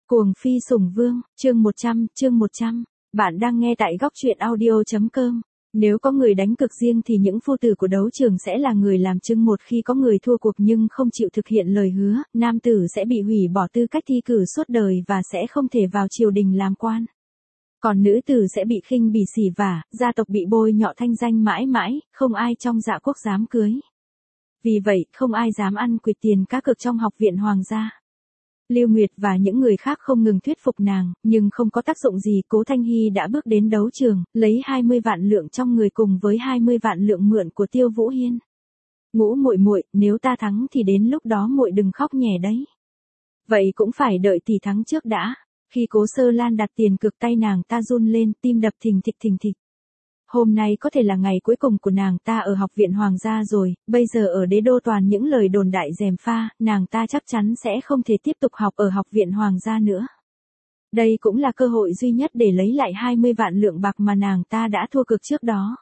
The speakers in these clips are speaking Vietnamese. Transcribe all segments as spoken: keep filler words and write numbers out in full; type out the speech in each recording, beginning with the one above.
Cuồng phi sủng vương, chương một trăm, chương một trăm. Bạn đang nghe tại góc truyện audio chấm com. Nếu có người đánh cược riêng thì những phu tử của đấu trường sẽ là người làm chứng một khi có người thua cuộc nhưng không chịu thực hiện lời hứa, nam tử sẽ bị hủy bỏ tư cách thi cử suốt đời và sẽ không thể vào triều đình làm quan. Còn nữ tử sẽ bị khinh bỉ sỉ vả, gia tộc bị bôi nhọ thanh danh mãi mãi, không ai trong dạ quốc dám cưới. Vì vậy, không ai dám ăn quỵt tiền cá cược trong học viện hoàng gia. Lưu Nguyệt và những người khác không ngừng thuyết phục nàng, nhưng không có tác dụng gì, Cố Thanh Hy đã bước đến đấu trường, lấy hai mươi vạn lượng trong người cùng với hai mươi vạn lượng mượn của Tiêu Vũ Hiên. Ngũ muội muội, nếu ta thắng thì đến lúc đó muội đừng khóc nhè đấy. Vậy cũng phải đợi tỷ thắng trước đã. Khi Cố Sơ Lan đặt tiền cược tay nàng ta run lên, tim đập thình thịch thình thịch. Hôm nay có thể là ngày cuối cùng của nàng ta ở học viện hoàng gia rồi, bây giờ ở đế đô toàn những lời đồn đại gièm pha, nàng ta chắc chắn sẽ không thể tiếp tục học ở học viện hoàng gia nữa. Đây cũng là cơ hội duy nhất để lấy lại hai mươi vạn lượng bạc mà nàng ta đã thua cược trước đó.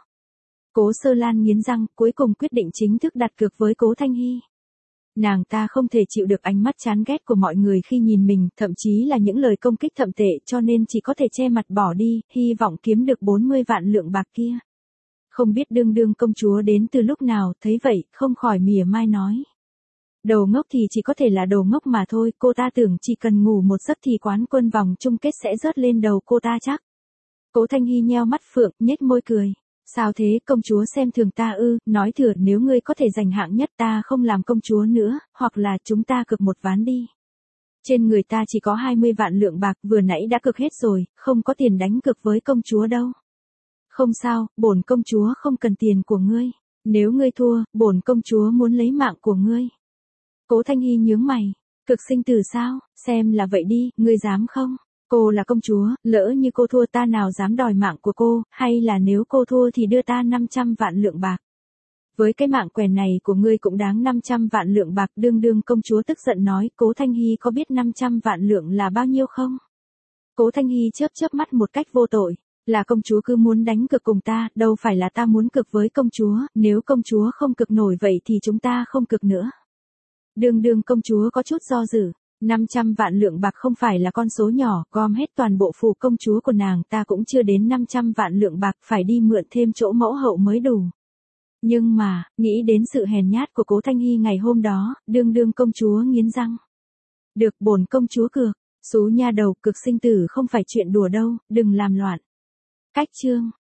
Cố Sơ Lan nghiến răng, cuối cùng quyết định chính thức đặt cược với Cố Thanh Hy. Nàng ta không thể chịu được ánh mắt chán ghét của mọi người khi nhìn mình, thậm chí là những lời công kích thậm tệ, cho nên chỉ có thể che mặt bỏ đi, hy vọng kiếm được bốn mươi vạn lượng bạc kia. Không biết đương đương công chúa đến từ lúc nào, thấy vậy, không khỏi mỉa mai nói. Đầu ngốc thì chỉ có thể là đầu ngốc mà thôi, cô ta tưởng chỉ cần ngủ một giấc thì quán quân vòng chung kết sẽ rớt lên đầu cô ta chắc. Cố Thanh Hy nheo mắt phượng, nhếch môi cười. Sao thế, công chúa xem thường ta ư, nói thừa nếu ngươi có thể giành hạng nhất ta không làm công chúa nữa, hoặc là chúng ta cược một ván đi. Trên người ta chỉ có hai mươi vạn lượng bạc, vừa nãy đã cược hết rồi, không có tiền đánh cược với công chúa đâu. Không sao, bổn công chúa không cần tiền của ngươi. Nếu ngươi thua, bổn công chúa muốn lấy mạng của ngươi. Cố Thanh Hy nhướng mày, cực sinh tử sao, xem là vậy đi, ngươi dám không? Cô là công chúa, lỡ như cô thua ta nào dám đòi mạng của cô, hay là nếu cô thua thì đưa ta năm trăm vạn lượng bạc. Với cái mạng quèn này của ngươi cũng đáng năm trăm vạn lượng bạc, đương đương công chúa tức giận nói, Cố Thanh Hy có biết năm trăm vạn lượng là bao nhiêu không? Cố Thanh Hy chớp chớp mắt một cách vô tội, là công chúa cứ muốn đánh cược cùng ta, đâu phải là ta muốn cược với công chúa, nếu công chúa không cược nổi vậy thì chúng ta không cược nữa. Đương đương công chúa có chút do dự. năm trăm vạn lượng bạc không phải là con số nhỏ, gom hết toàn bộ phủ công chúa của nàng ta cũng chưa đến năm trăm vạn lượng bạc, phải đi mượn thêm chỗ mẫu hậu mới đủ. Nhưng mà, nghĩ đến sự hèn nhát của Cố Thanh Hy ngày hôm đó, đương đương công chúa nghiến răng. Được, bổn công chúa cược, xú nha đầu, cực sinh tử không phải chuyện đùa đâu, đừng làm loạn. Cách chương,